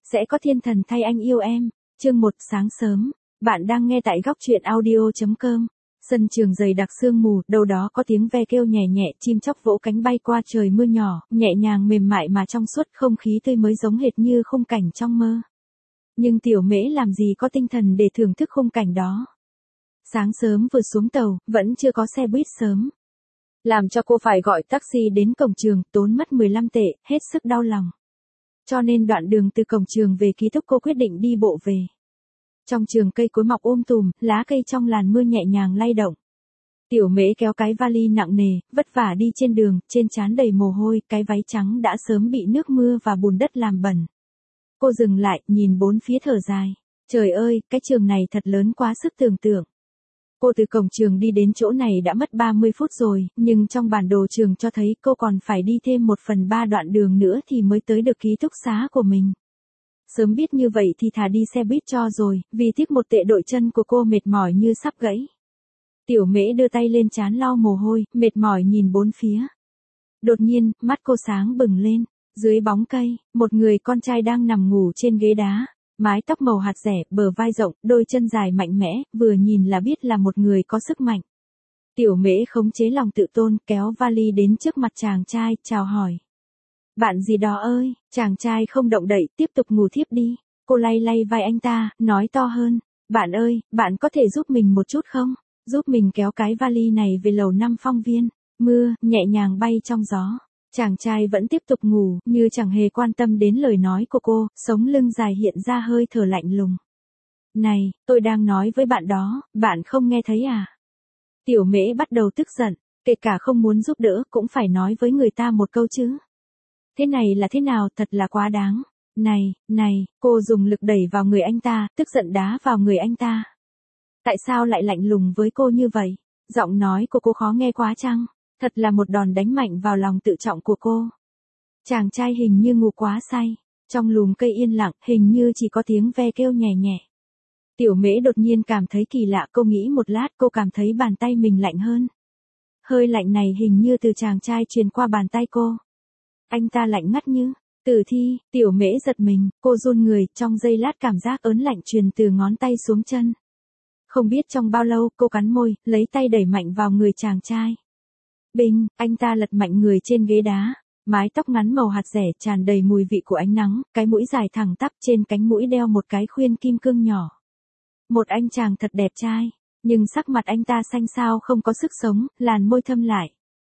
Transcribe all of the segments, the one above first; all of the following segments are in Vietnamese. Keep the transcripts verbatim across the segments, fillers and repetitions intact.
Sẽ có thiên thần thay anh yêu em. Chương một sáng sớm. Bạn đang nghe tại góc truyện audio chấm com. Sân trường dày đặc sương mù, đâu đó có tiếng ve kêu nhẹ nhẹ, chim chóc vỗ cánh bay qua trời mưa nhỏ, nhẹ nhàng mềm mại mà trong suốt, không khí tươi mới giống hệt như khung cảnh trong mơ. Nhưng Tiểu Mễ làm gì có tinh thần để thưởng thức khung cảnh đó. Sáng sớm vừa xuống tàu, vẫn chưa có xe buýt sớm. Làm cho cô phải gọi taxi đến cổng trường, tốn mất mười lăm tệ, hết sức đau lòng. Cho nên đoạn đường từ cổng trường về ký túc cô quyết định đi bộ về. Trong trường cây cối mọc um tùm, lá cây trong làn mưa nhẹ nhàng lay động. Tiểu Mễ kéo cái vali nặng nề, vất vả đi trên đường, trên trán đầy mồ hôi, cái váy trắng đã sớm bị nước mưa và bùn đất làm bẩn. Cô dừng lại, nhìn bốn phía thở dài. Trời ơi, cái trường này thật lớn quá sức tưởng tượng. Cô từ cổng trường đi đến chỗ này đã mất ba mươi phút rồi, nhưng trong bản đồ trường cho thấy cô còn phải đi thêm một phần ba đoạn đường nữa thì mới tới được ký túc xá của mình. Sớm biết như vậy thì thà đi xe buýt cho rồi, vì tiếc một tệ đội chân của cô mệt mỏi như sắp gãy. Tiểu Mễ đưa tay lên trán lau mồ hôi, mệt mỏi nhìn bốn phía. Đột nhiên, mắt cô sáng bừng lên. Dưới bóng cây, một người con trai đang nằm ngủ trên ghế đá. Mái tóc màu hạt rẻ, bờ vai rộng, đôi chân dài mạnh mẽ, vừa nhìn là biết là một người có sức mạnh. Tiểu Mễ khống chế lòng tự tôn, kéo vali đến trước mặt chàng trai, chào hỏi. Bạn gì đó ơi, chàng trai không động đậy, tiếp tục ngủ thiếp đi. Cô lay lay vai anh ta, nói to hơn. Bạn ơi, bạn có thể giúp mình một chút không? Giúp mình kéo cái vali này về lầu năm Phong Viên. Mưa, nhẹ nhàng bay trong gió. Chàng trai vẫn tiếp tục ngủ, như chẳng hề quan tâm đến lời nói của cô, sống lưng dài hiện ra hơi thở lạnh lùng. Này, tôi đang nói với bạn đó, bạn không nghe thấy à? Tiểu Mễ bắt đầu tức giận, kể cả không muốn giúp đỡ cũng phải nói với người ta một câu chứ. Thế này là thế nào, thật là quá đáng. Này, này, cô dùng lực đẩy vào người anh ta, tức giận đá vào người anh ta. Tại sao lại lạnh lùng với cô như vậy? Giọng nói của cô khó nghe quá chăng? Thật là một đòn đánh mạnh vào lòng tự trọng của cô. Chàng trai hình như ngủ quá say. Trong lùm cây yên lặng, hình như chỉ có tiếng ve kêu nhẹ nhẹ. Tiểu Mễ đột nhiên cảm thấy kỳ lạ, cô nghĩ một lát, cô cảm thấy bàn tay mình lạnh hơn. Hơi lạnh này hình như từ chàng trai truyền qua bàn tay cô. Anh ta lạnh ngắt như tử thi. Tiểu Mễ giật mình, cô run người, trong giây lát cảm giác ớn lạnh truyền từ ngón tay xuống chân. Không biết trong bao lâu, cô cắn môi, lấy tay đẩy mạnh vào người chàng trai. Binh, anh ta lật mạnh người trên ghế đá, mái tóc ngắn màu hạt rẻ tràn đầy mùi vị của ánh nắng, cái mũi dài thẳng tắp, trên cánh mũi đeo một cái khuyên kim cương nhỏ. Một anh chàng thật đẹp trai, nhưng sắc mặt anh ta xanh xao không có sức sống, làn môi thâm lại.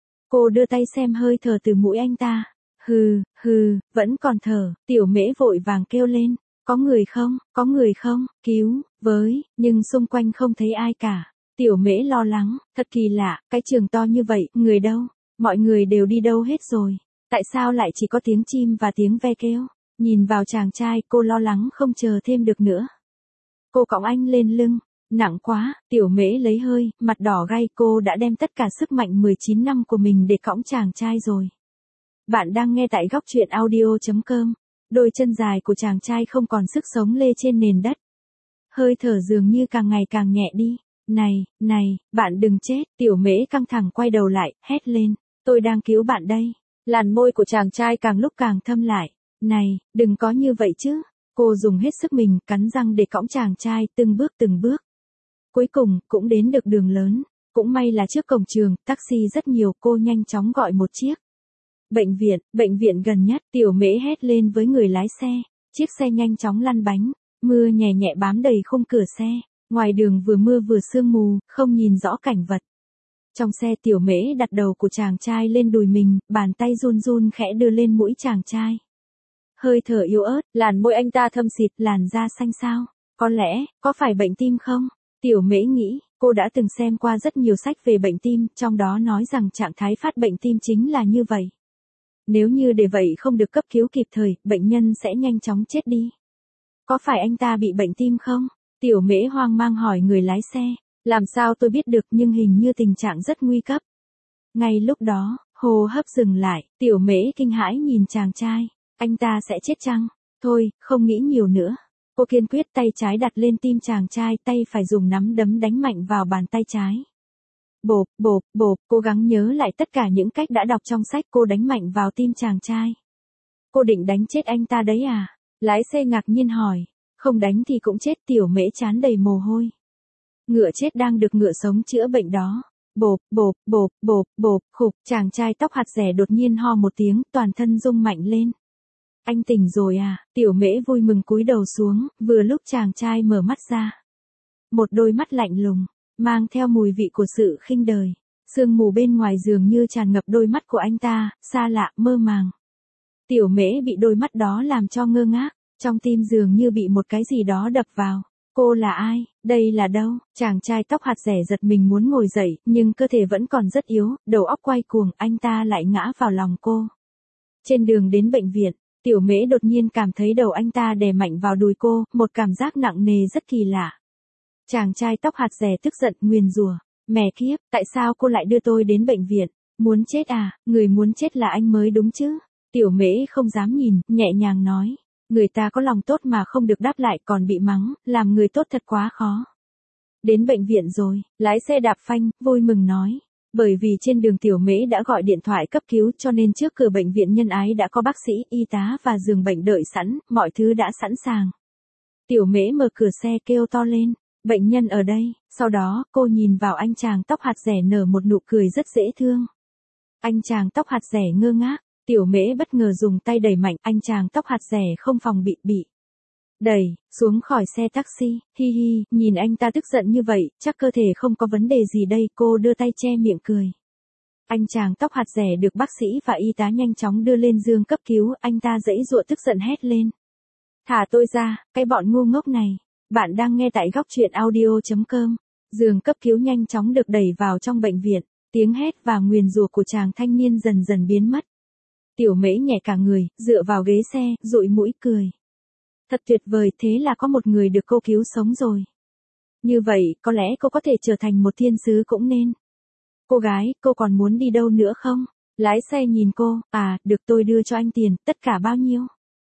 Cô đưa tay xem hơi thở từ mũi anh ta. Hừ, hừ, vẫn còn thở. Tiểu Mễ vội vàng kêu lên. Có người không, có người không, cứu, với, nhưng xung quanh không thấy ai cả. Tiểu Mễ lo lắng, thật kỳ lạ, cái trường to như vậy, người đâu? Mọi người đều đi đâu hết rồi? Tại sao lại chỉ có tiếng chim và tiếng ve kêu? Nhìn vào chàng trai, cô lo lắng không chờ thêm được nữa. Cô cõng anh lên lưng. Nặng quá, Tiểu Mễ lấy hơi, mặt đỏ gay, cô đã đem tất cả sức mạnh mười chín năm của mình để cõng chàng trai rồi. Bạn đang nghe tại góc truyện audio chấm com. Đôi chân dài của chàng trai không còn sức sống lê trên nền đất. Hơi thở dường như càng ngày càng nhẹ đi. Này, này, bạn đừng chết. Tiểu Mễ căng thẳng quay đầu lại, hét lên. Tôi đang cứu bạn đây. Làn môi của chàng trai càng lúc càng thâm lại. Này, đừng có như vậy chứ. Cô dùng hết sức mình, cắn răng để cõng chàng trai, từng bước từng bước. Cuối cùng, cũng đến được đường lớn. Cũng may là trước cổng trường, taxi rất nhiều, cô nhanh chóng gọi một chiếc. Bệnh viện, bệnh viện gần nhất. Tiểu Mễ hét lên với người lái xe. Chiếc xe nhanh chóng lăn bánh. Mưa nhẹ nhẹ bám đầy khung cửa xe. Ngoài đường vừa mưa vừa sương mù, không nhìn rõ cảnh vật. Trong xe Tiểu Mễ đặt đầu của chàng trai lên đùi mình, bàn tay run run khẽ đưa lên mũi chàng trai. Hơi thở yếu ớt, làn môi anh ta thâm xịt, làn da xanh xao. Có lẽ, có phải bệnh tim không? Tiểu Mễ nghĩ, cô đã từng xem qua rất nhiều sách về bệnh tim, trong đó nói rằng trạng thái phát bệnh tim chính là như vậy. Nếu như để vậy không được cấp cứu kịp thời, bệnh nhân sẽ nhanh chóng chết đi. Có phải anh ta bị bệnh tim không? Tiểu Mễ hoang mang hỏi người lái xe. Làm sao tôi biết được, nhưng hình như tình trạng rất nguy cấp. Ngay lúc đó, hô hấp dừng lại, Tiểu Mễ kinh hãi nhìn chàng trai. Anh ta sẽ chết chăng? Thôi, không nghĩ nhiều nữa. Cô kiên quyết tay trái đặt lên tim chàng trai, tay phải dùng nắm đấm đánh mạnh vào bàn tay trái. Bộp, bộp, bộp, cố gắng nhớ lại tất cả những cách đã đọc trong sách, cô đánh mạnh vào tim chàng trai. Cô định đánh chết anh ta đấy à? Lái xe ngạc nhiên hỏi, không đánh thì cũng chết. Tiểu Mễ trán đầy mồ hôi. Ngựa chết đang được ngựa sống chữa bệnh đó. Bộp, bộp, bộp, bộp, bộp, khục, chàng trai tóc hạt rẻ đột nhiên ho một tiếng, toàn thân rung mạnh lên. Anh tỉnh rồi à? Tiểu Mễ vui mừng cúi đầu xuống, vừa lúc chàng trai mở mắt ra. Một đôi mắt lạnh lùng, mang theo mùi vị của sự khinh đời. Sương mù bên ngoài dường như tràn ngập đôi mắt của anh ta, xa lạ, mơ màng. Tiểu Mễ bị đôi mắt đó làm cho ngơ ngác, trong tim dường như bị một cái gì đó đập vào. Cô là ai? Đây là đâu? Chàng trai tóc hạt rẻ giật mình muốn ngồi dậy, nhưng cơ thể vẫn còn rất yếu, đầu óc quay cuồng, anh ta lại ngã vào lòng cô. Trên đường đến bệnh viện, Tiểu Mễ đột nhiên cảm thấy đầu anh ta đè mạnh vào đùi cô, một cảm giác nặng nề rất kỳ lạ. Chàng trai tóc hạt rẻ tức giận, nguyền rủa, mẹ kiếp, tại sao cô lại đưa tôi đến bệnh viện? Muốn chết à? Người muốn chết là anh mới đúng chứ? Tiểu Mễ không dám nhìn, nhẹ nhàng nói. Người ta có lòng tốt mà không được đáp lại còn bị mắng, làm người tốt thật quá khó. Đến bệnh viện rồi, lái xe đạp phanh, vui mừng nói. Bởi vì trên đường Tiểu Mễ đã gọi điện thoại cấp cứu cho nên trước cửa bệnh viện Nhân Ái đã có bác sĩ, y tá và giường bệnh đợi sẵn, mọi thứ đã sẵn sàng. Tiểu Mễ mở cửa xe kêu to lên, bệnh nhân ở đây, sau đó cô nhìn vào anh chàng tóc hạt rẻ nở một nụ cười rất dễ thương. Anh chàng tóc hạt rẻ ngơ ngác. Tiểu Mễ bất ngờ dùng tay đẩy mạnh, anh chàng tóc hạt rẻ không phòng bị bị đẩy xuống khỏi xe taxi. Hi hi, nhìn anh ta tức giận như vậy, chắc cơ thể không có vấn đề gì đây. Cô đưa tay che miệng cười. Anh chàng tóc hạt rẻ được bác sĩ và y tá nhanh chóng đưa lên giường cấp cứu. Anh ta giãy giụa tức giận hét lên. Thả tôi ra, cái bọn ngu ngốc này. Bạn đang nghe tại góc truyện audio chấm com. Giường cấp cứu nhanh chóng được đẩy vào trong bệnh viện. Tiếng hét và nguyền rủa của chàng thanh niên dần dần biến mất. Tiểu Mễ nhẹ cả người, dựa vào ghế xe, dụi mũi cười. Thật tuyệt vời, thế là có một người được cô cứu sống rồi. Như vậy, có lẽ cô có thể trở thành một thiên sứ cũng nên. Cô gái, cô còn muốn đi đâu nữa không? Lái xe nhìn cô, à, được tôi đưa cho anh tiền, tất cả bao nhiêu?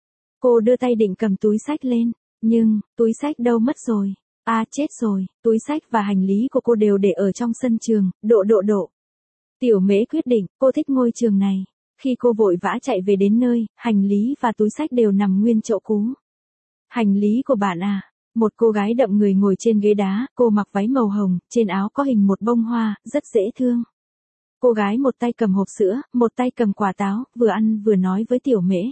Cô đưa tay định cầm túi xách lên, nhưng, túi xách đâu mất rồi? À, chết rồi, túi xách và hành lý của cô đều để ở trong sân trường, độ độ độ. Tiểu Mễ quyết định, cô thích ngôi trường này. Khi cô vội vã chạy về đến nơi, hành lý và túi xách đều nằm nguyên chỗ cũ. Hành lý của bạn à? Một cô gái đậm người ngồi trên ghế đá, cô mặc váy màu hồng, trên áo có hình một bông hoa, rất dễ thương. Cô gái một tay cầm hộp sữa, một tay cầm quả táo, vừa ăn vừa nói với Tiểu Mễ.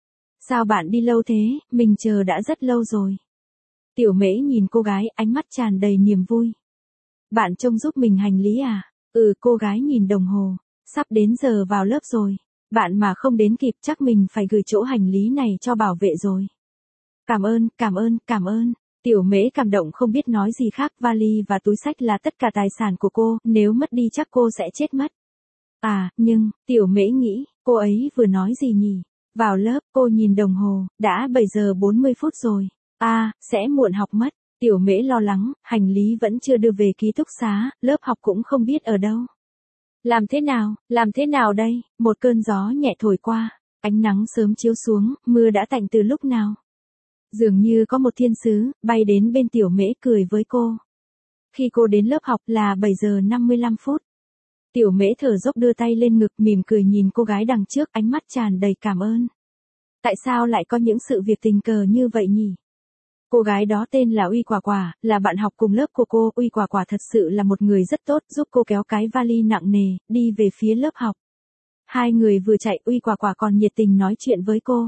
Sao bạn đi lâu thế, mình chờ đã rất lâu rồi. Tiểu Mễ nhìn cô gái, ánh mắt tràn đầy niềm vui. Bạn trông giúp mình hành lý à? Ừ, cô gái nhìn đồng hồ. Sắp đến giờ vào lớp rồi. Bạn mà không đến kịp chắc mình phải gửi chỗ hành lý này cho bảo vệ rồi. Cảm ơn, cảm ơn, cảm ơn. Tiểu Mễ cảm động không biết nói gì khác. Vali và túi xách là tất cả tài sản của cô, nếu mất đi chắc cô sẽ chết mất. À, nhưng, Tiểu Mễ nghĩ, cô ấy vừa nói gì nhỉ? Vào lớp, cô nhìn đồng hồ, đã bảy giờ bốn mươi phút rồi. À, sẽ muộn học mất. Tiểu Mễ lo lắng, hành lý vẫn chưa đưa về ký túc xá, lớp học cũng không biết ở đâu. Làm thế nào, làm thế nào đây? Một cơn gió nhẹ thổi qua, ánh nắng sớm chiếu xuống, mưa đã tạnh từ lúc nào. Dường như có một thiên sứ, bay đến bên Tiểu Mễ cười với cô. Khi cô đến lớp học là bảy giờ năm mươi lăm phút. Tiểu Mễ thở dốc đưa tay lên ngực mỉm cười nhìn cô gái đằng trước, ánh mắt tràn đầy cảm ơn. Tại sao lại có những sự việc tình cờ như vậy nhỉ? Cô gái đó tên là Uy Quả Quả, là bạn học cùng lớp của cô. Uy Quả Quả thật sự là một người rất tốt, giúp cô kéo cái vali nặng nề, đi về phía lớp học. Hai người vừa chạy, Uy Quả Quả còn nhiệt tình nói chuyện với cô.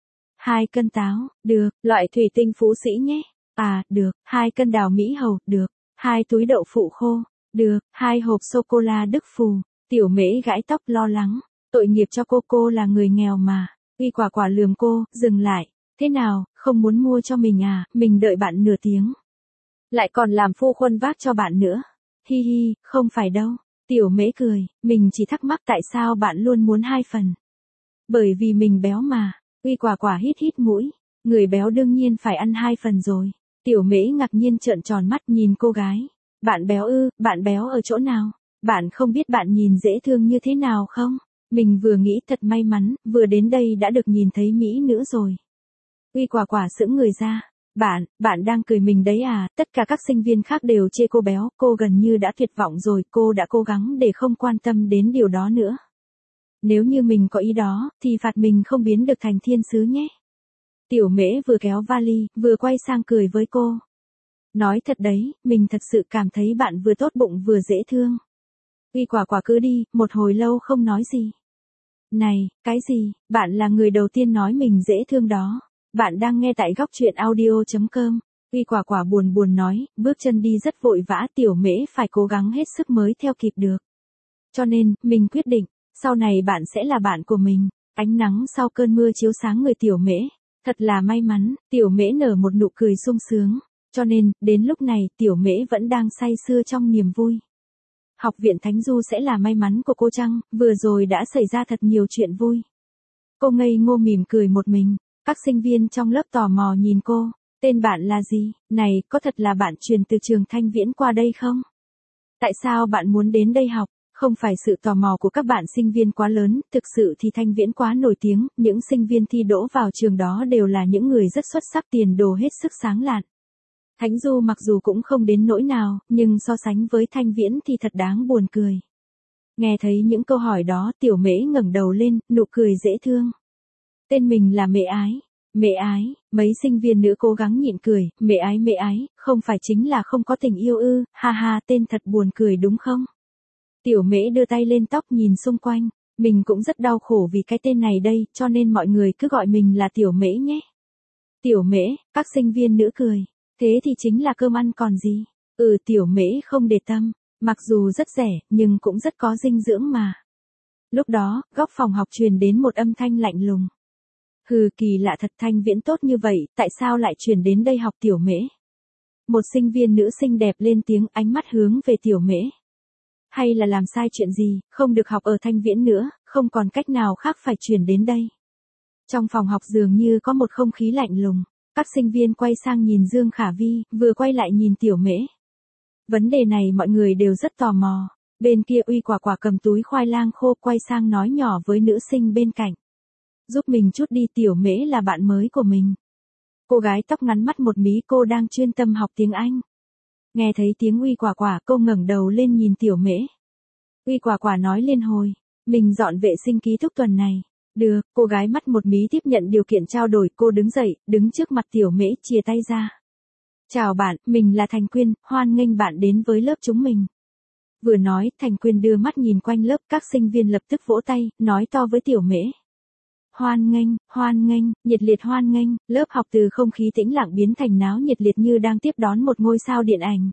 Hai cân táo, được, loại thủy tinh Phú Sĩ nhé. À, được, hai cân đào Mỹ Hầu, được, hai túi đậu phụ khô, được, hai hộp sô-cô-la Đức Phù. Tiểu Mễ gãi tóc lo lắng, tội nghiệp cho cô, cô là người nghèo mà. Uy Quả Quả lườm cô, dừng lại. Thế nào, không muốn mua cho mình à, mình đợi bạn nửa tiếng. Lại còn làm phu khuân vác cho bạn nữa. Hi hi, không phải đâu. Tiểu Mễ cười, mình chỉ thắc mắc tại sao bạn luôn muốn hai phần. Bởi vì mình béo mà. Uy Quả Quả hít hít mũi. Người béo đương nhiên phải ăn hai phần rồi. Tiểu Mễ ngạc nhiên trợn tròn mắt nhìn cô gái. Bạn béo ư, bạn béo ở chỗ nào? Bạn không biết bạn nhìn dễ thương như thế nào không? Mình vừa nghĩ thật may mắn, vừa đến đây đã được nhìn thấy mỹ nữ rồi. Uy Quả Quả sững người ra. Bạn, bạn đang cười mình đấy à? Tất cả các sinh viên khác đều chê cô béo, cô gần như đã tuyệt vọng rồi, cô đã cố gắng để không quan tâm đến điều đó nữa. Nếu như mình có ý đó, thì phạt mình không biến được thành thiên sứ nhé. Tiểu Mễ vừa kéo vali, vừa quay sang cười với cô. Nói thật đấy, mình thật sự cảm thấy bạn vừa tốt bụng vừa dễ thương. Uy Quả Quả cứ đi, một hồi lâu không nói gì. Này, cái gì, bạn là người đầu tiên nói mình dễ thương đó. Bạn đang nghe tại góc truyện audio chấm com. Uy Quả Quả buồn buồn nói, bước chân đi rất vội vã, Tiểu Mễ phải cố gắng hết sức mới theo kịp được. Cho nên, mình quyết định, sau này bạn sẽ là bạn của mình. Ánh nắng sau cơn mưa chiếu sáng người Tiểu Mễ. Thật là may mắn, Tiểu Mễ nở một nụ cười sung sướng. Cho nên, đến lúc này, Tiểu Mễ vẫn đang say sưa trong niềm vui. Học viện Thánh Du sẽ là may mắn của cô chăng, vừa rồi đã xảy ra thật nhiều chuyện vui. Cô ngây ngô mỉm cười một mình, các sinh viên trong lớp tò mò nhìn cô, tên bạn là gì, này, có thật là bạn truyền từ trường Thanh Viễn qua đây không? Tại sao bạn muốn đến đây học? Không phải sự tò mò của các bạn sinh viên quá lớn, thực sự thì Thanh Viễn quá nổi tiếng, những sinh viên thi đỗ vào trường đó đều là những người rất xuất sắc, tiền đồ hết sức sáng lạn. Thánh Du mặc dù cũng không đến nỗi nào, nhưng so sánh với Thanh Viễn thì thật đáng buồn cười. Nghe thấy những câu hỏi đó, Tiểu Mễ ngẩng đầu lên, nụ cười dễ thương. Tên mình là Mễ Ái. Mễ Ái, mấy sinh viên nữ cố gắng nhịn cười, Mễ Ái Mễ Ái, không phải chính là không có tình yêu ư, ha ha, tên thật buồn cười đúng không? Tiểu Mễ đưa tay lên tóc nhìn xung quanh, mình cũng rất đau khổ vì cái tên này đây, cho nên mọi người cứ gọi mình là Tiểu Mễ nhé. Tiểu Mễ, các sinh viên nữ cười. Thế thì chính là cơm ăn còn gì. Ừ, Tiểu Mễ không để tâm, mặc dù rất rẻ, nhưng cũng rất có dinh dưỡng mà. Lúc đó, góc phòng học truyền đến một âm thanh lạnh lùng. Hừ, kỳ lạ thật, Thanh Viễn tốt như vậy, tại sao lại truyền đến đây học Tiểu Mễ? Một sinh viên nữ xinh đẹp lên tiếng, ánh mắt hướng về Tiểu Mễ. Hay là làm sai chuyện gì, không được học ở Thanh Viễn nữa, không còn cách nào khác phải truyền đến đây. Trong phòng học dường như có một không khí lạnh lùng. Các sinh viên quay sang nhìn Dương Khả Vi, vừa quay lại nhìn Tiểu Mễ. Vấn đề này mọi người đều rất tò mò. Bên kia Uy Quả Quả cầm túi khoai lang khô quay sang nói nhỏ với nữ sinh bên cạnh. Giúp mình chút đi, Tiểu Mễ là bạn mới của mình. Cô gái tóc ngắn mắt một mí, cô đang chuyên tâm học tiếng Anh. Nghe thấy tiếng Uy Quả Quả, cô ngẩng đầu lên nhìn Tiểu Mễ. Uy Quả Quả nói liên hồi, mình dọn vệ sinh ký túc tuần này. Được, cô gái mắt một mí tiếp nhận điều kiện trao đổi, cô đứng dậy, đứng trước mặt Tiểu Mễ, chia tay ra. Chào bạn, mình là Thành Quyên, hoan nghênh bạn đến với lớp chúng mình. Vừa nói, Thành Quyên đưa mắt nhìn quanh lớp, các sinh viên lập tức vỗ tay, nói to với Tiểu Mễ. Hoan nghênh, hoan nghênh, nhiệt liệt hoan nghênh, lớp học từ không khí tĩnh lặng biến thành náo nhiệt liệt như đang tiếp đón một ngôi sao điện ảnh.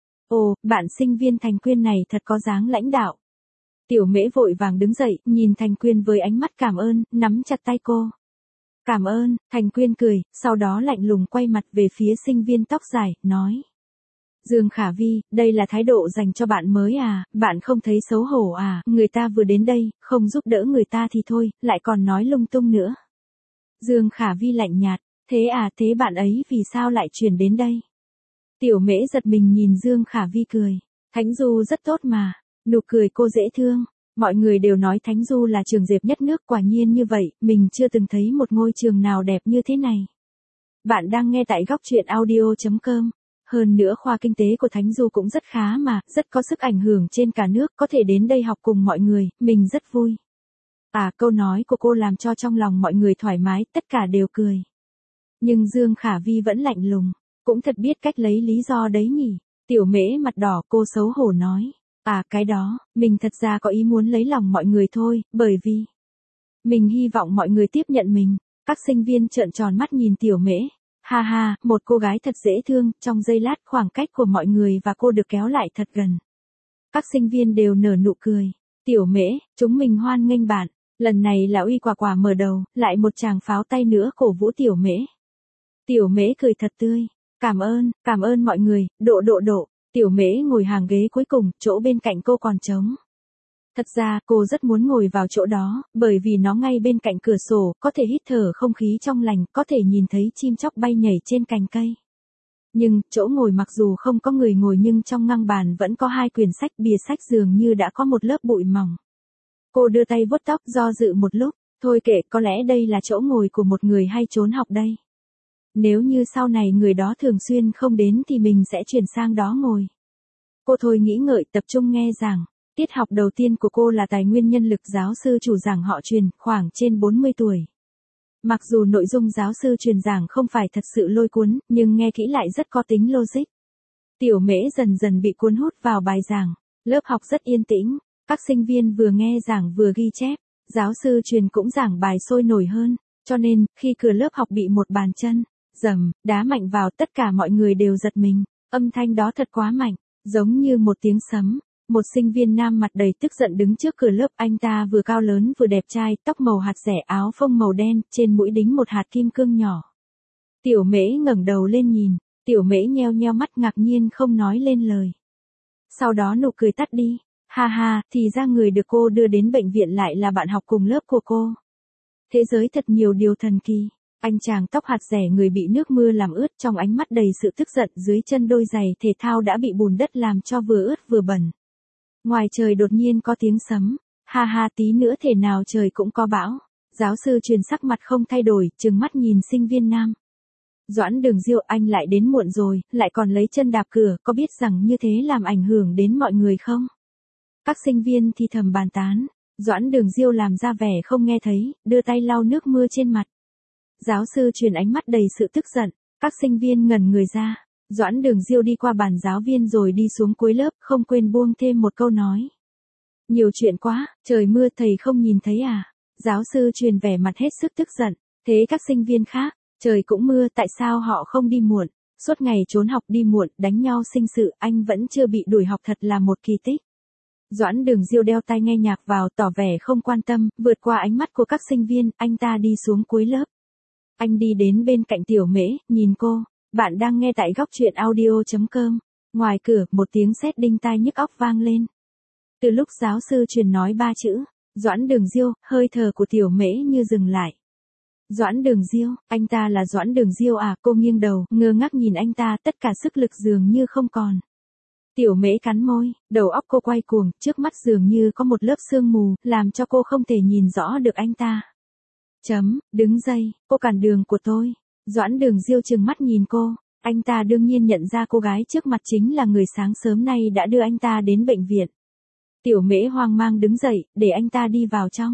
Ồ, bạn sinh viên Thành Quyên này thật có dáng lãnh đạo. Tiểu Mễ vội vàng đứng dậy, nhìn Thành Quyên với ánh mắt cảm ơn, nắm chặt tay cô. Cảm ơn, Thành Quyên cười, sau đó lạnh lùng quay mặt về phía sinh viên tóc dài, nói. Dương Khả Vi, đây là thái độ dành cho bạn mới à, bạn không thấy xấu hổ à, người ta vừa đến đây, không giúp đỡ người ta thì thôi, lại còn nói lung tung nữa. Dương Khả Vi lạnh nhạt, thế à, thế bạn ấy vì sao lại chuyển đến đây? Tiểu Mễ giật mình nhìn Dương Khả Vi cười, Thánh Du rất tốt mà. Nụ cười cô dễ thương, mọi người đều nói Thánh Du là trường đẹp nhất nước, quả nhiên như vậy, mình chưa từng thấy một ngôi trường nào đẹp như thế này. Bạn đang nghe tại góc truyện audio chấm com. Hơn nữa khoa kinh tế của Thánh Du cũng rất khá mà, rất có sức ảnh hưởng trên cả nước, có thể đến đây học cùng mọi người, mình rất vui. À, câu nói của cô làm cho trong lòng mọi người thoải mái, tất cả đều cười. Nhưng Dương Khả Vi vẫn lạnh lùng, cũng thật biết cách lấy lý do đấy nhỉ. Tiểu Mễ mặt đỏ, cô xấu hổ nói. À, cái đó, mình thật ra có ý muốn lấy lòng mọi người thôi, bởi vì mình hy vọng mọi người tiếp nhận mình. Các sinh viên trợn tròn mắt nhìn Tiểu Mễ. Ha ha, một cô gái thật dễ thương, trong giây lát khoảng cách của mọi người và cô được kéo lại thật gần. Các sinh viên đều nở nụ cười. Tiểu Mễ, chúng mình hoan nghênh bạn. Lần này là Uy Quả Quả mở đầu, lại một tràng pháo tay nữa cổ vũ Tiểu Mễ. Tiểu Mễ cười thật tươi. Cảm ơn, cảm ơn mọi người, độ độ độ. Tiểu Mễ ngồi hàng ghế cuối cùng, chỗ bên cạnh cô còn trống. Thật ra, cô rất muốn ngồi vào chỗ đó, bởi vì nó ngay bên cạnh cửa sổ, có thể hít thở không khí trong lành, có thể nhìn thấy chim chóc bay nhảy trên cành cây. Nhưng, chỗ ngồi mặc dù không có người ngồi nhưng trong ngăn bàn vẫn có hai quyển sách, bìa sách dường như đã có một lớp bụi mỏng. Cô đưa tay vuốt tóc, do dự một lúc, thôi kệ, có lẽ đây là chỗ ngồi của một người hay trốn học đây. Nếu như sau này người đó thường xuyên không đến thì mình sẽ chuyển sang đó ngồi. Cô thôi nghĩ ngợi, tập trung nghe giảng. Tiết học đầu tiên của cô là tài nguyên nhân lực, giáo sư chủ giảng họ Truyền, khoảng trên bốn mươi tuổi. Mặc dù nội dung giáo sư truyền giảng không phải thật sự lôi cuốn, nhưng nghe kỹ lại rất có tính logic. Tiểu Mễ dần dần bị cuốn hút vào bài giảng. Lớp học rất yên tĩnh, các sinh viên vừa nghe giảng vừa ghi chép. Giáo sư truyền cũng giảng bài sôi nổi hơn, cho nên, khi cửa lớp học bị một bàn chân, dầm, đá mạnh vào, tất cả mọi người đều giật mình. Âm thanh đó thật quá mạnh, giống như một tiếng sấm. Một sinh viên nam mặt đầy tức giận đứng trước cửa lớp, anh ta vừa cao lớn vừa đẹp trai, tóc màu hạt rẻ, áo phông màu đen, trên mũi đính một hạt kim cương nhỏ. Tiểu Mễ ngẩng đầu lên nhìn, Tiểu Mễ nheo nheo mắt ngạc nhiên không nói lên lời. Sau đó nụ cười tắt đi, ha ha, thì ra người được cô đưa đến bệnh viện lại là bạn học cùng lớp của cô. Thế giới thật nhiều điều thần kỳ. Anh chàng tóc hạt rẻ người bị nước mưa làm ướt, trong ánh mắt đầy sự tức giận, dưới chân đôi giày thể thao đã bị bùn đất làm cho vừa ướt vừa bẩn. Ngoài trời đột nhiên có tiếng sấm, ha ha, tí nữa thể nào trời cũng có bão. Giáo sư truyền sắc mặt không thay đổi, trừng mắt nhìn sinh viên nam. Doãn Đường Diêu, anh lại đến muộn rồi, lại còn lấy chân đạp cửa, có biết rằng như thế làm ảnh hưởng đến mọi người không? Các sinh viên thì thầm bàn tán. Doãn Đường Diêu làm ra vẻ không nghe thấy, đưa tay lau nước mưa trên mặt. Giáo sư truyền ánh mắt đầy sự tức giận, các sinh viên ngẩn người ra. Doãn Đường Diêu đi qua bàn giáo viên rồi đi xuống cuối lớp, không quên buông thêm một câu nói. Nhiều chuyện quá, trời mưa thầy không nhìn thấy à? Giáo sư truyền vẻ mặt hết sức tức giận. Thế các sinh viên khác, trời cũng mưa, tại sao họ không đi muộn? Suốt ngày trốn học đi muộn, đánh nhau sinh sự, anh vẫn chưa bị đuổi học, thật là một kỳ tích. Doãn Đường Diêu đeo tai nghe nhạc vào, tỏ vẻ không quan tâm, vượt qua ánh mắt của các sinh viên, anh ta đi xuống cuối lớp. Anh đi đến bên cạnh Tiểu Mễ, nhìn cô. Bạn đang nghe tại góc truyện audio chấm com. Ngoài cửa, một tiếng sét đinh tai nhức óc vang lên. Từ lúc giáo sư truyền nói ba chữ, Doãn Đường Diêu, hơi thở của Tiểu Mễ như dừng lại. Doãn Đường Diêu, anh ta là Doãn Đường Diêu à? Cô nghiêng đầu, ngơ ngác nhìn anh ta, tất cả sức lực dường như không còn. Tiểu Mễ cắn môi, đầu óc cô quay cuồng, trước mắt dường như có một lớp sương mù, làm cho cô không thể nhìn rõ được anh ta. Chấm, đứng dậy, cô cản đường của tôi. Doãn Đường Diêu trừng mắt nhìn cô, anh ta đương nhiên nhận ra cô gái trước mặt chính là người sáng sớm nay đã đưa anh ta đến bệnh viện. Tiểu Mễ hoang mang đứng dậy, để anh ta đi vào trong.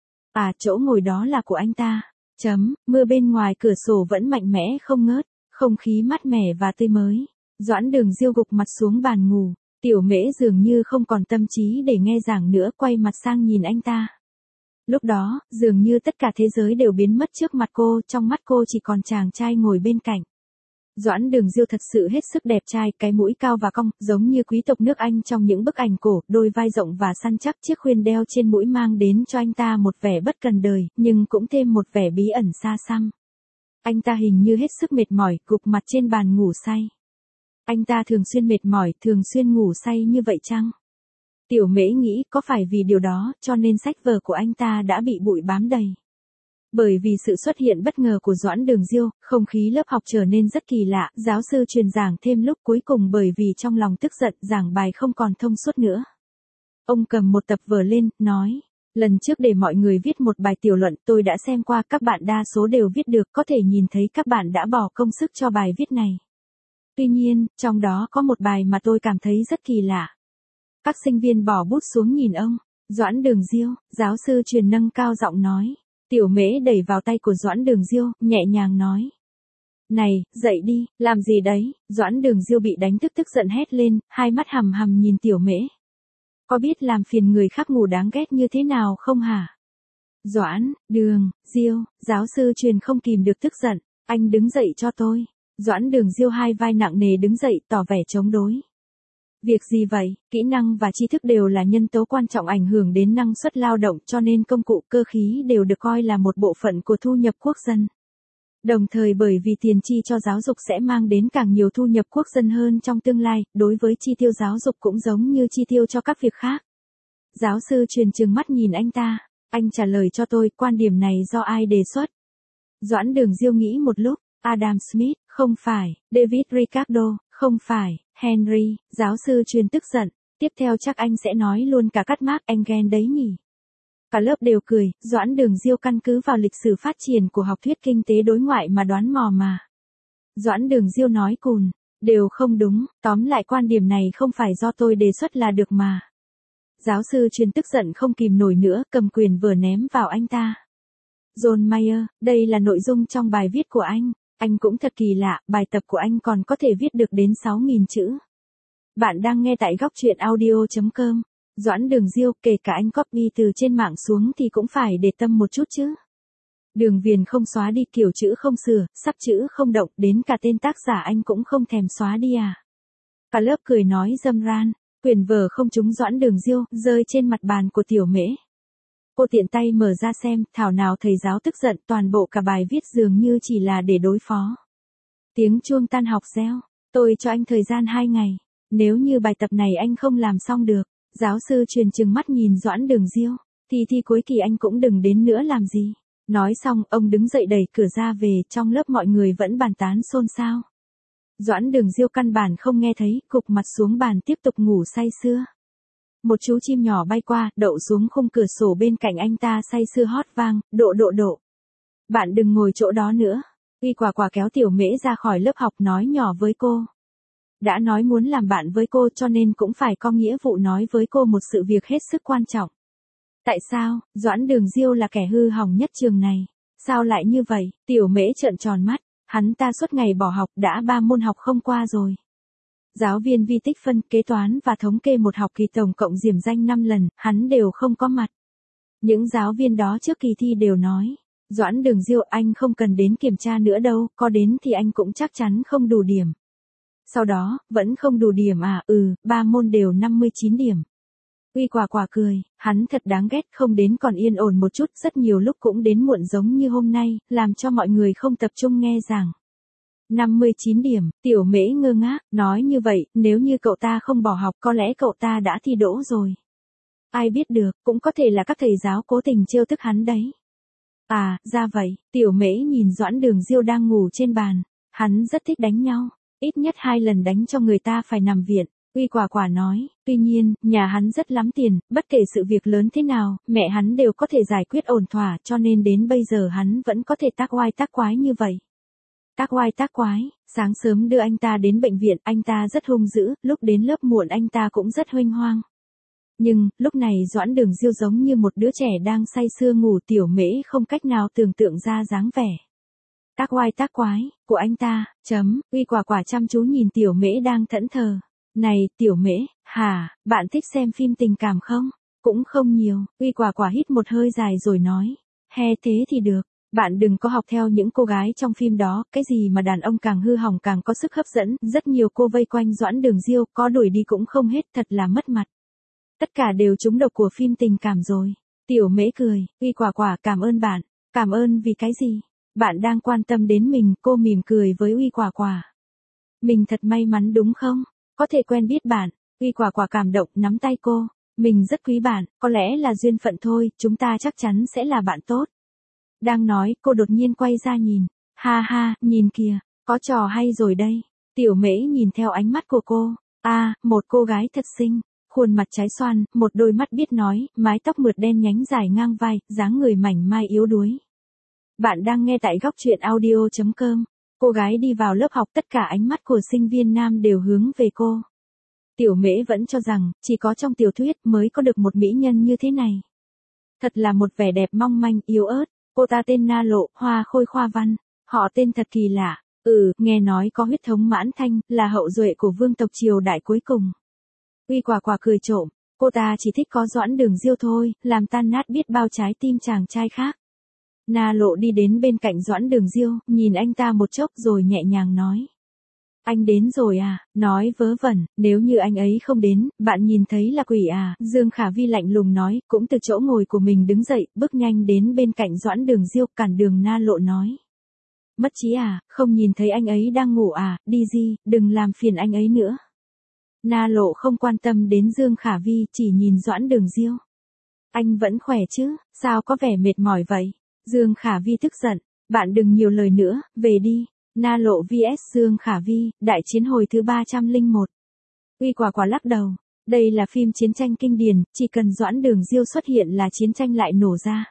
À, chỗ ngồi đó là của anh ta. Chấm, mưa bên ngoài cửa sổ vẫn mạnh mẽ không ngớt, không khí mát mẻ và tươi mới. Doãn Đường Diêu gục mặt xuống bàn ngủ, Tiểu Mễ dường như không còn tâm trí để nghe giảng nữa, quay mặt sang nhìn anh ta. Lúc đó, dường như tất cả thế giới đều biến mất trước mặt cô, trong mắt cô chỉ còn chàng trai ngồi bên cạnh. Doãn Đường Diêu thật sự hết sức đẹp trai, cái mũi cao và cong, giống như quý tộc nước Anh trong những bức ảnh cổ, đôi vai rộng và săn chắc, chiếc khuyên đeo trên mũi mang đến cho anh ta một vẻ bất cần đời, nhưng cũng thêm một vẻ bí ẩn xa xăm. Anh ta hình như hết sức mệt mỏi, gục mặt trên bàn ngủ say. Anh ta thường xuyên mệt mỏi, thường xuyên ngủ say như vậy chăng? Tiểu Mễ nghĩ có phải vì điều đó cho nên sách vở của anh ta đã bị bụi bám đầy. Bởi vì sự xuất hiện bất ngờ của Doãn Đường Diêu, không khí lớp học trở nên rất kỳ lạ, giáo sư truyền giảng thêm lúc cuối cùng bởi vì trong lòng tức giận giảng bài không còn thông suốt nữa. Ông cầm một tập vở lên, nói, lần trước để mọi người viết một bài tiểu luận tôi đã xem qua, các bạn đa số đều viết được, có thể nhìn thấy các bạn đã bỏ công sức cho bài viết này. Tuy nhiên, trong đó có một bài mà tôi cảm thấy rất kỳ lạ. Các sinh viên bỏ bút xuống nhìn ông. Doãn Đường Diêu, giáo sư truyền nâng cao giọng nói. Tiểu Mễ đẩy vào tay của Doãn Đường Diêu, nhẹ nhàng nói. Này, dậy đi, làm gì đấy? Doãn Đường Diêu bị đánh thức tức giận hét lên, hai mắt hằm hằm nhìn Tiểu Mễ. Có biết làm phiền người khác ngủ đáng ghét như thế nào không hả? Doãn, Đường, Diêu, giáo sư truyền không kìm được tức giận, anh đứng dậy cho tôi. Doãn Đường Diêu hai vai nặng nề đứng dậy, tỏ vẻ chống đối. Việc gì vậy? Kỹ năng và tri thức đều là nhân tố quan trọng ảnh hưởng đến năng suất lao động, cho nên công cụ cơ khí đều được coi là một bộ phận của thu nhập quốc dân. Đồng thời bởi vì tiền chi cho giáo dục sẽ mang đến càng nhiều thu nhập quốc dân hơn trong tương lai, đối với chi tiêu giáo dục cũng giống như chi tiêu cho các việc khác. Giáo sư truyền trừng mắt nhìn anh ta, anh trả lời cho tôi, quan điểm này do ai đề xuất? Doãn Đường Diêu nghĩ một lúc, Adam Smith, không phải, David Ricardo, không phải, Henry, giáo sư truyền tức giận, tiếp theo chắc anh sẽ nói luôn cả Karl Marx Engels đấy nhỉ. Cả lớp đều cười, Doãn Đường Diêu căn cứ vào lịch sử phát triển của học thuyết kinh tế đối ngoại mà đoán mò mà. Doãn Đường Diêu nói cùn, đều không đúng, tóm lại quan điểm này không phải do tôi đề xuất là được mà. Giáo sư truyền tức giận không kìm nổi nữa, cầm quyền vừa ném vào anh ta. John Mayer, đây là nội dung trong bài viết của anh. Anh cũng thật kỳ lạ, bài tập của anh còn có thể viết được đến sáu nghìn chữ. Bạn đang nghe tại góc truyện audio chấm com. Doãn Đường Diêu, kể cả anh copy từ trên mạng xuống thì cũng phải để tâm một chút chứ. Đường viền không xóa đi, kiểu chữ không sửa, sắp chữ không động, đến cả tên tác giả anh cũng không thèm xóa đi à. Cả lớp cười nói râm ran, quyển vở không trúng Doãn Đường Diêu, rơi trên mặt bàn của Tiểu Mễ. Cô tiện tay mở ra xem, thảo nào thầy giáo tức giận, toàn bộ cả bài viết dường như chỉ là để đối phó. Tiếng chuông tan học reo, tôi cho anh thời gian hai ngày, nếu như bài tập này anh không làm xong được, giáo sư truyền trừng mắt nhìn Doãn Đường Diêu, thì thi cuối kỳ anh cũng đừng đến nữa làm gì. Nói xong, ông đứng dậy đẩy cửa ra về, trong lớp mọi người vẫn bàn tán xôn xao. Doãn Đường Diêu căn bản không nghe thấy, gục mặt xuống bàn tiếp tục ngủ say sưa. Một chú chim nhỏ bay qua, đậu xuống khung cửa sổ bên cạnh anh ta say sưa hót vang, độ độ độ. Bạn đừng ngồi chỗ đó nữa. Uy Quả Quả kéo Tiểu Mễ ra khỏi lớp học nói nhỏ với cô. Đã nói muốn làm bạn với cô cho nên cũng phải có nghĩa vụ nói với cô một sự việc hết sức quan trọng. Tại sao, Doãn Đường Diêu là kẻ hư hỏng nhất trường này? Sao lại như vậy? Tiểu Mễ trợn tròn mắt, hắn ta suốt ngày bỏ học, đã ba môn học không qua rồi. Giáo viên vi tích phân, kế toán và thống kê một học kỳ tổng cộng điểm danh năm lần, hắn đều không có mặt. Những giáo viên đó trước kỳ thi đều nói, Doãn Đường Diêu anh không cần đến kiểm tra nữa đâu, có đến thì anh cũng chắc chắn không đủ điểm. Sau đó, vẫn không đủ điểm à, ừ, ba môn đều năm mươi chín điểm. Uy Quả Quả cười, hắn thật đáng ghét, không đến còn yên ổn một chút, rất nhiều lúc cũng đến muộn giống như hôm nay, làm cho mọi người không tập trung nghe giảng. năm mươi chín điểm, Tiểu Mễ ngơ ngác, nói như vậy, nếu như cậu ta không bỏ học có lẽ cậu ta đã thi đỗ rồi. Ai biết được, cũng có thể là các thầy giáo cố tình trêu tức hắn đấy. À, ra vậy, Tiểu Mễ nhìn Doãn Đường Diêu đang ngủ trên bàn, hắn rất thích đánh nhau, ít nhất hai lần đánh cho người ta phải nằm viện. Uy Quả Quả nói, tuy nhiên, nhà hắn rất lắm tiền, bất kể sự việc lớn thế nào, mẹ hắn đều có thể giải quyết ổn thỏa cho nên đến bây giờ hắn vẫn có thể tác oai tác quái như vậy. Tác oai tác quái, sáng sớm đưa anh ta đến bệnh viện, anh ta rất hung dữ, lúc đến lớp muộn anh ta cũng rất huênh hoang. Nhưng, lúc này Doãn Đường Diêu giống như một đứa trẻ đang say sưa ngủ, Tiểu Mễ không cách nào tưởng tượng ra dáng vẻ. Tác oai tác quái, của anh ta, chấm, Uy Quả Quả chăm chú nhìn Tiểu Mễ đang thẫn thờ. Này, Tiểu Mễ, hả, bạn thích xem phim tình cảm không? Cũng không nhiều, Uy Quả Quả hít một hơi dài rồi nói. He thế thì được, bạn đừng có học theo những cô gái trong phim đó, cái gì mà đàn ông càng hư hỏng càng có sức hấp dẫn, rất nhiều cô vây quanh Doãn Đường Diêu, có đuổi đi cũng không hết, thật là mất mặt. Tất cả đều trúng độc của phim tình cảm rồi. Tiểu Mễ cười, Uy Quả Quả cảm ơn bạn, cảm ơn vì cái gì? Bạn đang quan tâm đến mình, cô mỉm cười với Uy Quả Quả. Mình thật may mắn đúng không? Có thể quen biết bạn, Uy Quả Quả cảm động nắm tay cô, mình rất quý bạn, có lẽ là duyên phận thôi, chúng ta chắc chắn sẽ là bạn tốt. Đang nói, cô đột nhiên quay ra nhìn, ha ha, nhìn kìa, có trò hay rồi đây. Tiểu Mễ nhìn theo ánh mắt của cô, a, à, một cô gái thật xinh, khuôn mặt trái xoan, một đôi mắt biết nói, mái tóc mượt đen nhánh dài ngang vai, dáng người mảnh mai yếu đuối. Bạn đang nghe tại góc truyện audio chấm com. Cô gái đi vào lớp học, tất cả ánh mắt của sinh viên nam đều hướng về cô. Tiểu Mễ vẫn cho rằng, chỉ có trong tiểu thuyết mới có được một mỹ nhân như thế này. Thật là một vẻ đẹp mong manh, yếu ớt. Cô ta tên Na Lộ, Hoa Khôi Khoa Văn. Họ tên thật kỳ lạ. Ừ, nghe nói có huyết thống Mãn Thanh, là hậu duệ của vương tộc triều đại cuối cùng. Uy Quả Quả cười trộm. Cô ta chỉ thích có Doãn Đường Diêu thôi, làm tan nát biết bao trái tim chàng trai khác. Na Lộ đi đến bên cạnh Doãn Đường Diêu, nhìn anh ta một chốc rồi nhẹ nhàng nói. Anh đến rồi à, nói vớ vẩn, nếu như anh ấy không đến, bạn nhìn thấy là quỷ à, Dương Khả Vi lạnh lùng nói, cũng từ chỗ ngồi của mình đứng dậy, bước nhanh đến bên cạnh Doãn Đường Diêu, cản đường Na Lộ nói. Mất trí à, không nhìn thấy anh ấy đang ngủ à, đi gì, đừng làm phiền anh ấy nữa. Na Lộ không quan tâm đến Dương Khả Vi, chỉ nhìn Doãn Đường Diêu. Anh vẫn khỏe chứ, sao có vẻ mệt mỏi vậy? Dương Khả Vi tức giận, bạn đừng nhiều lời nữa, về đi. Na Lộ vs Dương Khả Vi, đại chiến hồi thứ ba trăm lẻ một. Uy Quả Quả lắc đầu, đây là phim chiến tranh kinh điển, chỉ cần Doãn Đường Diêu xuất hiện là chiến tranh lại nổ ra.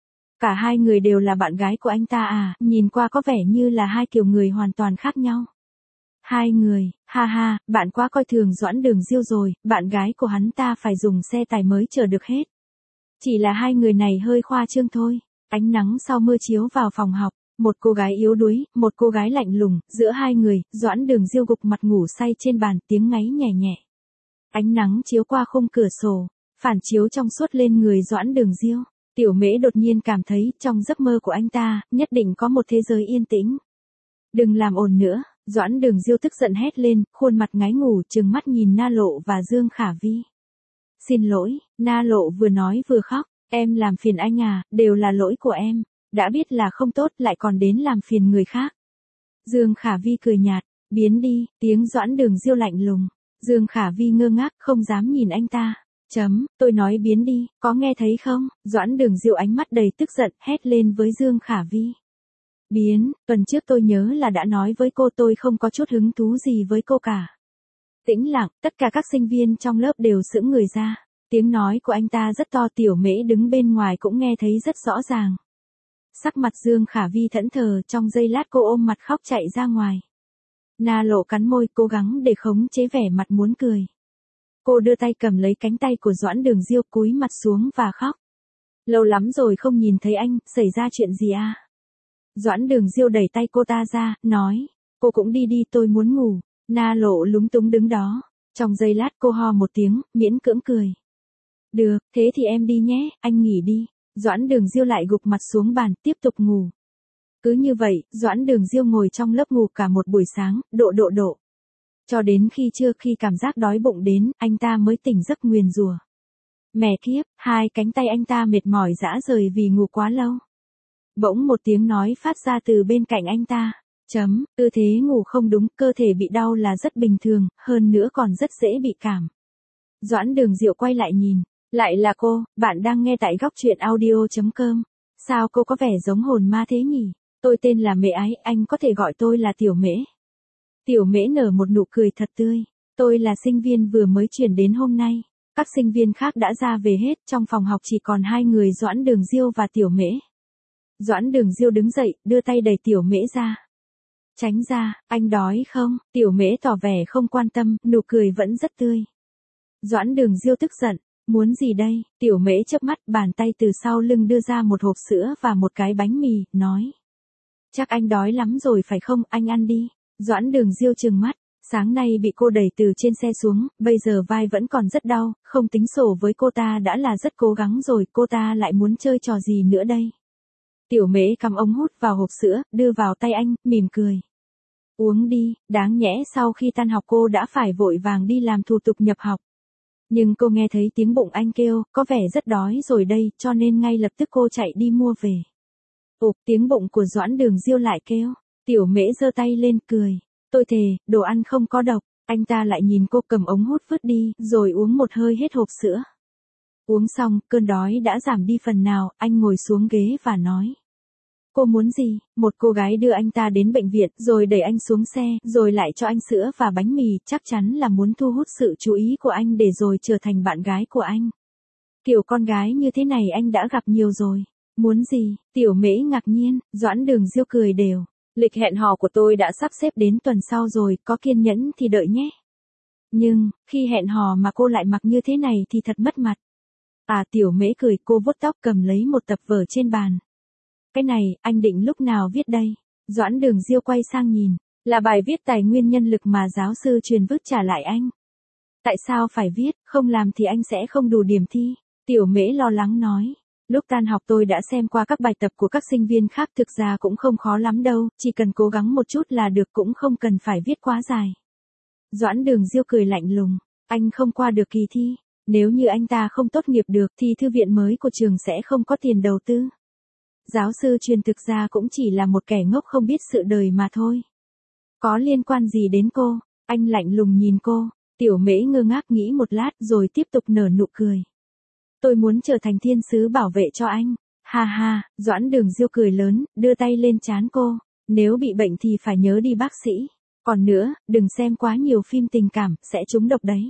Cả hai người đều là bạn gái của anh ta à, nhìn qua có vẻ như là hai kiểu người hoàn toàn khác nhau. Hai người, ha ha, bạn quá coi thường Doãn Đường Diêu rồi, bạn gái của hắn ta phải dùng xe tài mới chở được hết. Chỉ là hai người này hơi khoa trương thôi. Ánh nắng sau mưa chiếu vào phòng học, một cô gái yếu đuối, một cô gái lạnh lùng, giữa hai người, Doãn Đường Diêu gục mặt ngủ say trên bàn, tiếng ngáy nhẹ nhẹ. Ánh nắng chiếu qua khung cửa sổ, phản chiếu trong suốt lên người Doãn Đường Diêu. Tiểu Mễ đột nhiên cảm thấy, trong giấc mơ của anh ta, nhất định có một thế giới yên tĩnh. Đừng làm ồn nữa, Doãn Đường Diêu tức giận hét lên, khuôn mặt ngái ngủ trừng mắt nhìn Na Lộ và Dương Khả Vi. Xin lỗi, Na Lộ vừa nói vừa khóc, em làm phiền anh à, đều là lỗi của em, đã biết là không tốt lại còn đến làm phiền người khác. Dương Khả Vi cười nhạt, biến đi, tiếng Doãn Đường Diêu lạnh lùng. Dương Khả Vi ngơ ngác, không dám nhìn anh ta. Chấm, tôi nói biến đi, có nghe thấy không? Doãn Đường Diêu ánh mắt đầy tức giận, hét lên với Dương Khả Vi. Biến, tuần trước tôi nhớ là đã nói với cô tôi không có chút hứng thú gì với cô cả. Tĩnh lặng, tất cả các sinh viên trong lớp đều sững người ra. Tiếng nói của anh ta rất to, Tiểu Mễ đứng bên ngoài cũng nghe thấy rất rõ ràng. Sắc mặt Dương Khả Vi thẫn thờ, trong giây lát cô ôm mặt khóc chạy ra ngoài. Na Lộ cắn môi, cố gắng để khống chế vẻ mặt muốn cười. Cô đưa tay cầm lấy cánh tay của Doãn Đường Diêu, cúi mặt xuống và khóc. Lâu lắm rồi không nhìn thấy anh, xảy ra chuyện gì à? Doãn Đường Diêu đẩy tay cô ta ra, nói, cô cũng đi đi, tôi muốn ngủ. Na Lộ lúng túng đứng đó. Trong giây lát cô ho một tiếng, miễn cưỡng cười. Được, thế thì em đi nhé, anh nghỉ đi. Doãn Đường Diêu lại gục mặt xuống bàn, tiếp tục ngủ. Cứ như vậy, Doãn Đường Diêu ngồi trong lớp ngủ cả một buổi sáng, độ độ độ. Cho đến khi trưa, khi cảm giác đói bụng đến, anh ta mới tỉnh giấc nguyền rủa. Mẹ kiếp, hai cánh tay anh ta mệt mỏi rã rời vì ngủ quá lâu. Bỗng một tiếng nói phát ra từ bên cạnh anh ta. Chấm, tư thế ngủ không đúng, cơ thể bị đau là rất bình thường, hơn nữa còn rất dễ bị cảm. Doãn Đường Diệu quay lại nhìn. Lại là cô, bạn đang nghe tại góc truyện audio chấm com. Sao cô có vẻ giống hồn ma thế nhỉ? Tôi tên là Mễ Ái, anh có thể gọi tôi là Tiểu Mễ. Tiểu Mễ nở một nụ cười thật tươi. Tôi là sinh viên vừa mới chuyển đến hôm nay. Các sinh viên khác đã ra về hết, trong phòng học chỉ còn hai người Doãn Đường Diêu và Tiểu Mễ. Doãn Đường Diêu đứng dậy, đưa tay đẩy Tiểu Mễ ra. Tránh ra, anh đói không? Tiểu Mễ tỏ vẻ không quan tâm, nụ cười vẫn rất tươi. Doãn Đường Diêu tức giận. Muốn gì đây? Tiểu Mễ chớp mắt, bàn tay từ sau lưng đưa ra một hộp sữa và một cái bánh mì, nói. Chắc anh đói lắm rồi phải không, anh ăn đi. Doãn Đường Diêu trừng mắt, sáng nay bị cô đẩy từ trên xe xuống, bây giờ vai vẫn còn rất đau, không tính sổ với cô ta đã là rất cố gắng rồi, cô ta lại muốn chơi trò gì nữa đây? Tiểu Mễ cầm ống hút vào hộp sữa, đưa vào tay anh, mỉm cười. Uống đi, đáng nhẽ sau khi tan học cô đã phải vội vàng đi làm thủ tục nhập học. Nhưng cô nghe thấy tiếng bụng anh kêu, có vẻ rất đói rồi đây, cho nên ngay lập tức cô chạy đi mua về. Ụp, tiếng bụng của Doãn Đường Diêu lại kêu. Tiểu Mễ giơ tay lên, cười. Tôi thề, đồ ăn không có độc. Anh ta lại nhìn cô cầm ống hút vứt đi, rồi uống một hơi hết hộp sữa. Uống xong, cơn đói đã giảm đi phần nào, anh ngồi xuống ghế và nói. Cô muốn gì? Một cô gái đưa anh ta đến bệnh viện, rồi đẩy anh xuống xe, rồi lại cho anh sữa và bánh mì, chắc chắn là muốn thu hút sự chú ý của anh để rồi trở thành bạn gái của anh. Kiểu con gái như thế này anh đã gặp nhiều rồi. Muốn gì? Tiểu Mễ ngạc nhiên, Doãn Đường Diêu cười đều. Lịch hẹn hò của tôi đã sắp xếp đến tuần sau rồi, có kiên nhẫn thì đợi nhé. Nhưng, khi hẹn hò mà cô lại mặc như thế này thì thật mất mặt. À, Tiểu Mễ cười, cô vuốt tóc cầm lấy một tập vở trên bàn. Cái này, anh định lúc nào viết đây? Doãn Đường Diêu quay sang nhìn. Là bài viết tài nguyên nhân lực mà giáo sư truyền vứt trả lại anh. Tại sao phải viết, không làm thì anh sẽ không đủ điểm thi. Tiểu Mễ lo lắng nói. Lúc tan học tôi đã xem qua các bài tập của các sinh viên khác, thực ra cũng không khó lắm đâu, chỉ cần cố gắng một chút là được, cũng không cần phải viết quá dài. Doãn Đường Diêu cười lạnh lùng. Anh không qua được kỳ thi. Nếu như anh ta không tốt nghiệp được thì thư viện mới của trường sẽ không có tiền đầu tư. Giáo sư truyền thực ra cũng chỉ là một kẻ ngốc không biết sự đời mà thôi. Có liên quan gì đến cô? Anh lạnh lùng nhìn cô. Tiểu Mễ ngơ ngác nghĩ một lát rồi tiếp tục nở nụ cười. Tôi muốn trở thành thiên sứ bảo vệ cho anh. Ha ha, Doãn Đường Diêu cười lớn, đưa tay lên trán cô. Nếu bị bệnh thì phải nhớ đi bác sĩ. Còn nữa, đừng xem quá nhiều phim tình cảm, sẽ trúng độc đấy.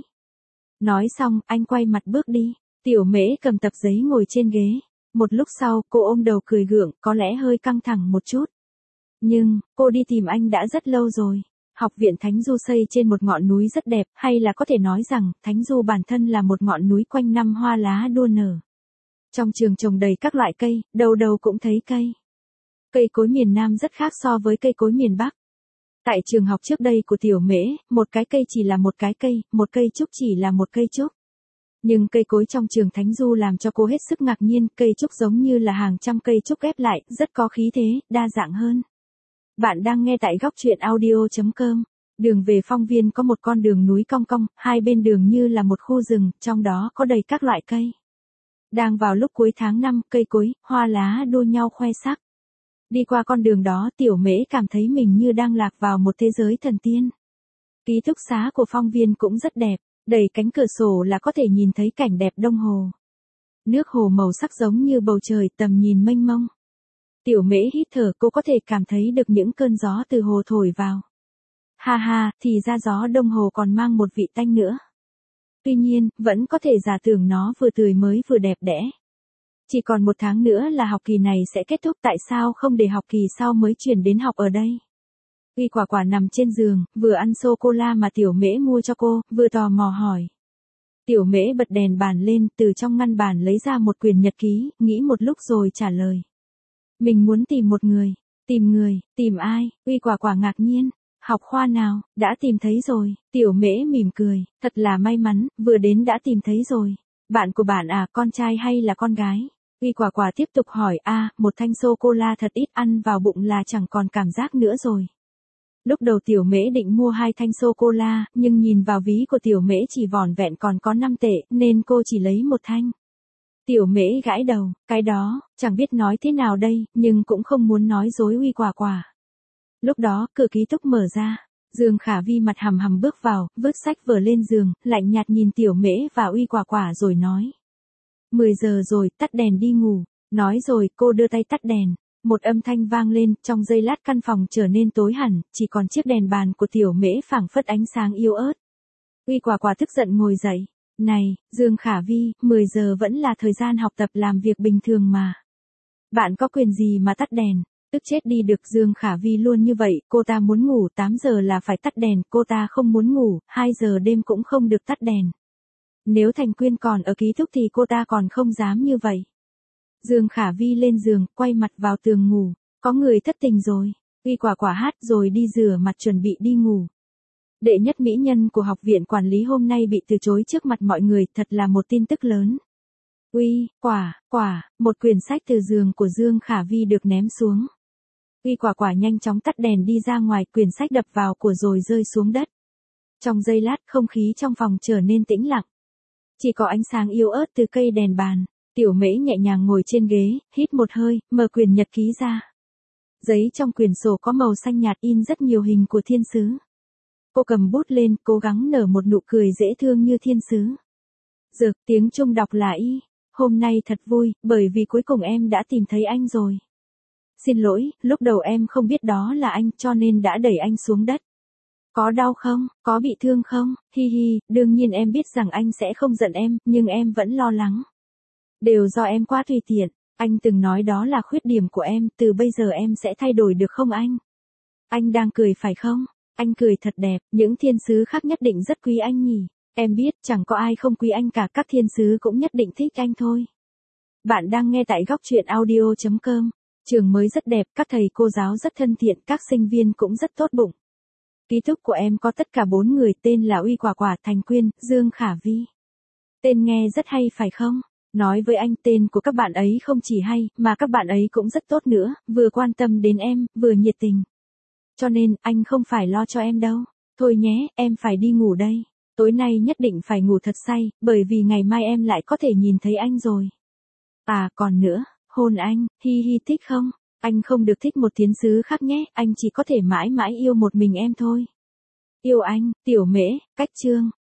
Nói xong, anh quay mặt bước đi. Tiểu Mễ cầm tập giấy ngồi trên ghế. Một lúc sau, cô ôm đầu cười gượng, có lẽ hơi căng thẳng một chút. Nhưng, cô đi tìm anh đã rất lâu rồi. Học viện Thánh Du xây trên một ngọn núi rất đẹp, hay là có thể nói rằng, Thánh Du bản thân là một ngọn núi quanh năm hoa lá đua nở. Trong trường trồng đầy các loại cây, đầu đầu cũng thấy cây. Cây cối miền Nam rất khác so với cây cối miền Bắc. Tại trường học trước đây của Tiểu Mễ, một cái cây chỉ là một cái cây, một cây trúc chỉ là một cây trúc. Nhưng cây cối trong trường Thánh Du làm cho cô hết sức ngạc nhiên, cây trúc giống như là hàng trăm cây trúc ghép lại, rất có khí thế, đa dạng hơn. Bạn đang nghe tại góc truyện audio chấm com. Đường về Phong Viên có một con đường núi cong cong, hai bên đường như là một khu rừng, trong đó có đầy các loại cây. Đang vào lúc cuối tháng năm, cây cối, hoa lá đua nhau khoe sắc. Đi qua con đường đó Tiểu Mễ cảm thấy mình như đang lạc vào một thế giới thần tiên. Ký túc xá của Phong Viên cũng rất đẹp, đẩy cánh cửa sổ là có thể nhìn thấy cảnh đẹp đông hồ. Nước hồ màu sắc giống như bầu trời, tầm nhìn mênh mông. Tiểu Mễ hít thở, cô có thể cảm thấy được những cơn gió từ hồ thổi vào. Ha ha, thì ra gió đông hồ còn mang một vị tanh nữa. Tuy nhiên, vẫn có thể giả tưởng nó vừa tươi mới vừa đẹp đẽ. Chỉ còn một tháng nữa là học kỳ này sẽ kết thúc, tại sao không để học kỳ sau mới chuyển đến học ở đây? Uy Quả Quả nằm trên giường, vừa ăn sô-cô-la mà Tiểu Mễ mua cho cô, vừa tò mò hỏi. Tiểu Mễ bật đèn bàn lên, từ trong ngăn bàn lấy ra một quyển nhật ký, nghĩ một lúc rồi trả lời. Mình muốn tìm một người. Tìm người, tìm ai? Uy Quả Quả ngạc nhiên. Học khoa nào, đã tìm thấy rồi. Tiểu Mễ mỉm cười, thật là may mắn, vừa đến đã tìm thấy rồi. Bạn của bạn à, con trai hay là con gái? Uy Quả Quả tiếp tục hỏi, a, à, một thanh sô-cô-la thật ít, ăn vào bụng là chẳng còn cảm giác nữa rồi. Lúc đầu Tiểu Mễ định mua hai thanh sô-cô-la, nhưng nhìn vào ví của Tiểu Mễ chỉ vỏn vẹn còn có năm tệ, nên cô chỉ lấy một thanh. Tiểu Mễ gãi đầu, cái đó, chẳng biết nói thế nào đây, nhưng cũng không muốn nói dối Uy Quả Quả. Lúc đó, cửa ký túc mở ra, Dương Khả Vi mặt hầm hầm bước vào, vứt sách vở lên giường, lạnh nhạt nhìn Tiểu Mễ và Uy Quả Quả rồi nói. mười giờ rồi, tắt đèn đi ngủ. Nói rồi, cô đưa tay tắt đèn. Một âm thanh vang lên, trong giây lát căn phòng trở nên tối hẳn, chỉ còn chiếc đèn bàn của Tiểu Mễ phảng phất ánh sáng yếu ớt. Uy Quả Quả tức giận ngồi dậy. Này, Dương Khả Vi, mười giờ vẫn là thời gian học tập làm việc bình thường mà. Bạn có quyền gì mà tắt đèn? Tức chết đi được, Dương Khả Vi luôn như vậy, cô ta muốn ngủ tám giờ là phải tắt đèn, cô ta không muốn ngủ, hai giờ đêm cũng không được tắt đèn. Nếu Thành Quyên còn ở ký túc thì cô ta còn không dám như vậy. Dương Khả Vi lên giường, quay mặt vào tường ngủ, có người thất tình rồi. Uy Quả Quả hát rồi đi rửa mặt chuẩn bị đi ngủ. Đệ nhất mỹ nhân của học viện quản lý hôm nay bị từ chối trước mặt mọi người, thật là một tin tức lớn. Uy Quả Quả, một quyển sách từ giường của Dương Khả Vi được ném xuống. Uy Quả Quả nhanh chóng tắt đèn đi ra ngoài, quyển sách đập vào của rồi rơi xuống đất. Trong giây lát, không khí trong phòng trở nên tĩnh lặng. Chỉ có ánh sáng yếu ớt từ cây đèn bàn. Tiểu Mễ nhẹ nhàng ngồi trên ghế, hít một hơi, mở quyển nhật ký ra. Giấy trong quyển sổ có màu xanh nhạt in rất nhiều hình của thiên sứ. Cô cầm bút lên, cố gắng nở một nụ cười dễ thương như thiên sứ. Dược, tiếng Trung đọc là y. Hôm nay thật vui, bởi vì cuối cùng em đã tìm thấy anh rồi. Xin lỗi, lúc đầu em không biết đó là anh cho nên đã đẩy anh xuống đất. Có đau không, có bị thương không, hi hi, đương nhiên em biết rằng anh sẽ không giận em, nhưng em vẫn lo lắng. Đều do em quá tùy tiện, anh từng nói đó là khuyết điểm của em, từ bây giờ em sẽ thay đổi được không anh? Anh đang cười phải không? Anh cười thật đẹp, những thiên sứ khác nhất định rất quý anh nhỉ. Em biết, chẳng có ai không quý anh cả, các thiên sứ cũng nhất định thích anh thôi. Bạn đang nghe tại góc truyện audio chấm com. Trường mới rất đẹp, các thầy cô giáo rất thân thiện, các sinh viên cũng rất tốt bụng. Ký túc của em có tất cả bốn người, tên là Uy Quả Quả, Thành Quyên, Dương Khả Vi. Tên nghe rất hay phải không? Nói với anh, tên của các bạn ấy không chỉ hay, mà các bạn ấy cũng rất tốt nữa, vừa quan tâm đến em, vừa nhiệt tình. Cho nên, anh không phải lo cho em đâu. Thôi nhé, em phải đi ngủ đây. Tối nay nhất định phải ngủ thật say, bởi vì ngày mai em lại có thể nhìn thấy anh rồi. À, còn nữa, hôn anh, hi hi, thích không? Anh không được thích một thiên sứ khác nhé, anh chỉ có thể mãi mãi yêu một mình em thôi. Yêu anh, Tiểu Mễ, cách chương.